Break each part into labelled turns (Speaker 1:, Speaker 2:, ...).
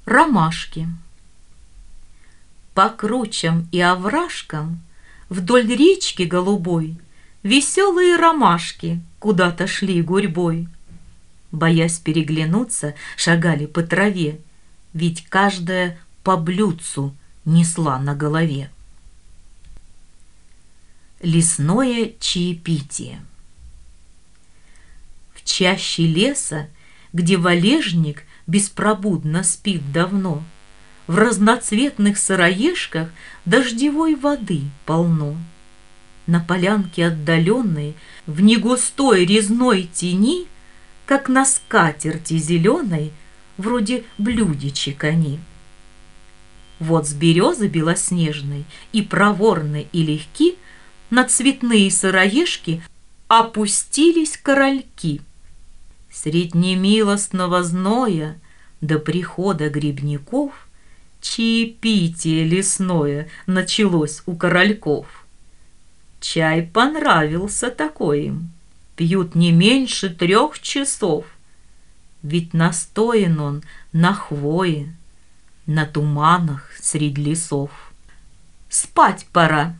Speaker 1: Ромашки. По кручам и овражкам вдоль речки голубой веселые ромашки куда-то шли гурьбой. Боясь переглянуться, шагали по траве, ведь каждая по блюдцу несла на голове. Лесное чаепитие. В чаще леса, где валежник беспробудно спит давно, в разноцветных сыроежках дождевой воды полно. На полянке отдаленной, в негустой резной тени, как на скатерти зеленой, вроде блюдечек они. Вот с березы белоснежной и проворны и легки на цветные сыроежки опустились корольки. Средь немилостного зноя до прихода грибников чаепитие лесное началось у корольков. Чай понравился такой им, пьют не меньше 3 часов, ведь настоен он на хвое, на туманах средь лесов. Спать пора.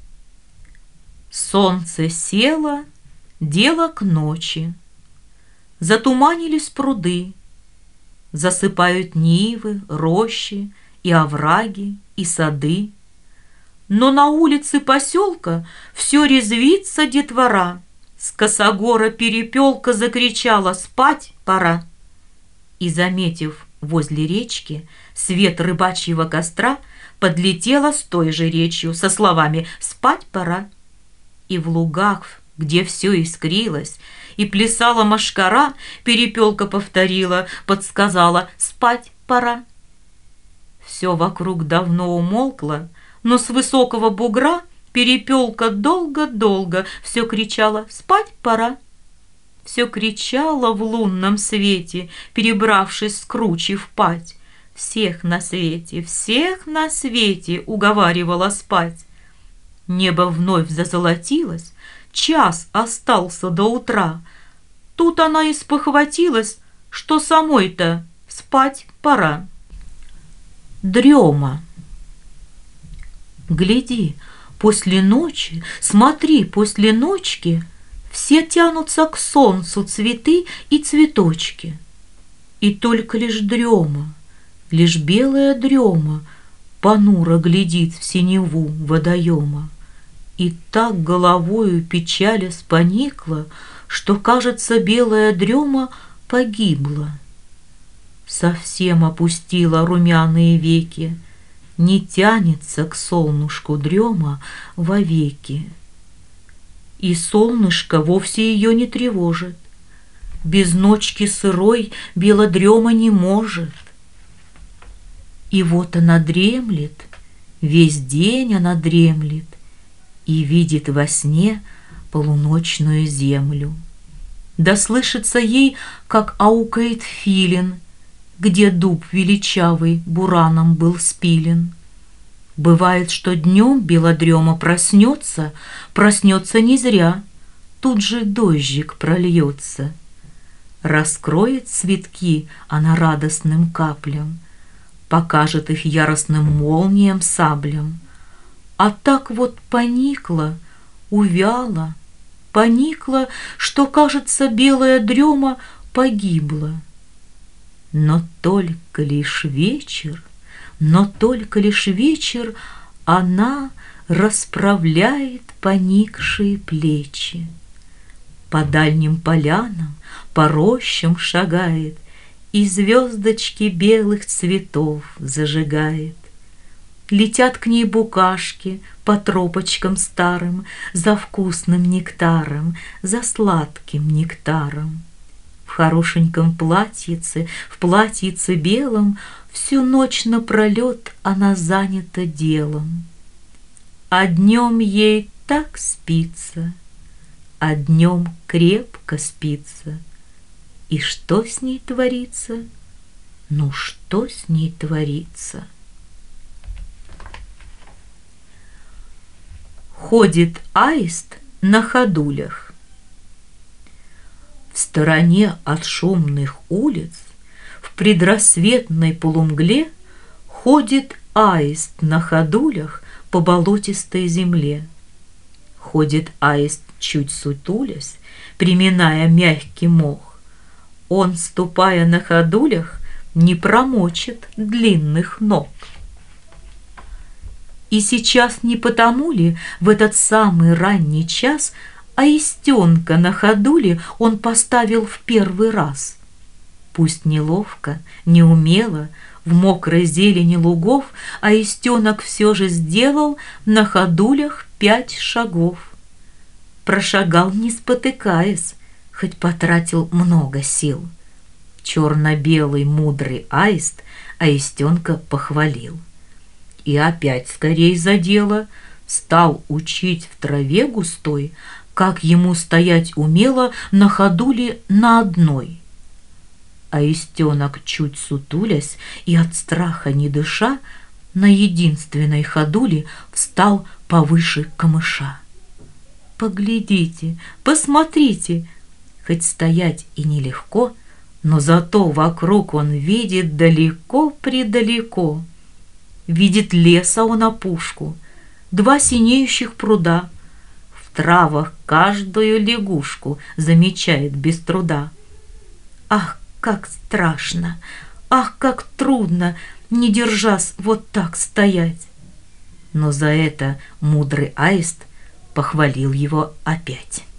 Speaker 1: Солнце село, дело к ночи. Затуманились пруды, засыпают нивы, рощи и овраги, и сады. Но на улице поселка все резвится детвора. С косогора перепелка закричала: «Спать пора!» И, заметив возле речки свет рыбачьего костра, подлетела с той же речью со словами «Спать пора!» И в лугах, где все искрилось и плясала мошкара, перепелка повторила, подсказала: «Спать пора!» Все вокруг давно умолкло, но с высокого бугра перепелка долго-долго все кричала: «Спать пора!» Все кричала в лунном свете, перебравшись с кручи в пать. Всех на свете, уговаривала спать. Небо вновь зазолотилось, час остался до утра. Тут она и спохватилась, что самой-то спать пора. Дрема. Гляди, после ночи, смотри, после ночки все тянутся к солнцу цветы и цветочки. И только лишь дрема, лишь белая дрема понуро глядит в синеву водоема. И так головою печалясь поникла, что, кажется, белая дрема погибла. Совсем опустила румяные веки, не тянется к солнышку дрема вовеки. И солнышко вовсе ее не тревожит, без ночки сырой белодрема не может. И вот она дремлет, весь день она дремлет, и видит во сне полуночную землю. Да слышится ей, как аукает филин, где дуб величавый бураном был спилен. Бывает, что днем белодрема проснется не зря, тут же дождик прольется. Раскроет цветки она радостным каплям, покажет их яростным молниям саблям. А так вот поникла, увяла, поникла, что, кажется, белая дрема погибла. Но только лишь вечер она расправляет поникшие плечи. По дальним полянам, по рощам шагает и звездочки белых цветов зажигает. Летят к ней букашки по тропочкам старым за вкусным нектаром, за сладким нектаром. В хорошеньком платьице, в платьице белом, всю ночь напролет она занята делом. А днем ей так спится, а днем крепко спится. И что с ней творится? Ну что с ней творится? Ходит аист на ходулях. В стороне от шумных улиц, в В предрассветной полумгле ходит аист на ходулях по болотистой земле. Ходит аист, чуть сутулясь, приминая мягкий мох. Он, ступая на ходулях, не промочит длинных ног. И сейчас не потому ли в этот самый ранний час аистенка на ходуле он поставил в первый раз? Пусть неловко, неумело, в мокрой зелени лугов аистенок все же сделал на ходулях 5 шагов. Прошагал, не спотыкаясь, хоть потратил много сил. Черно-белый мудрый аист аистенка похвалил. И опять скорей за дело стал учить в траве густой, как ему стоять умело на ходуле на одной. Аистенок, чуть сутулясь и от страха не дыша, на единственной ходуле встал повыше камыша. Поглядите, посмотрите, хоть стоять и нелегко, но зато вокруг он видит далеко-предалеко. Видит леса он опушку, 2 синеющих пруда, в травах каждую лягушку замечает без труда. Ах, как страшно, ах, как трудно, не держась вот так стоять. Но за это мудрый аист похвалил его опять.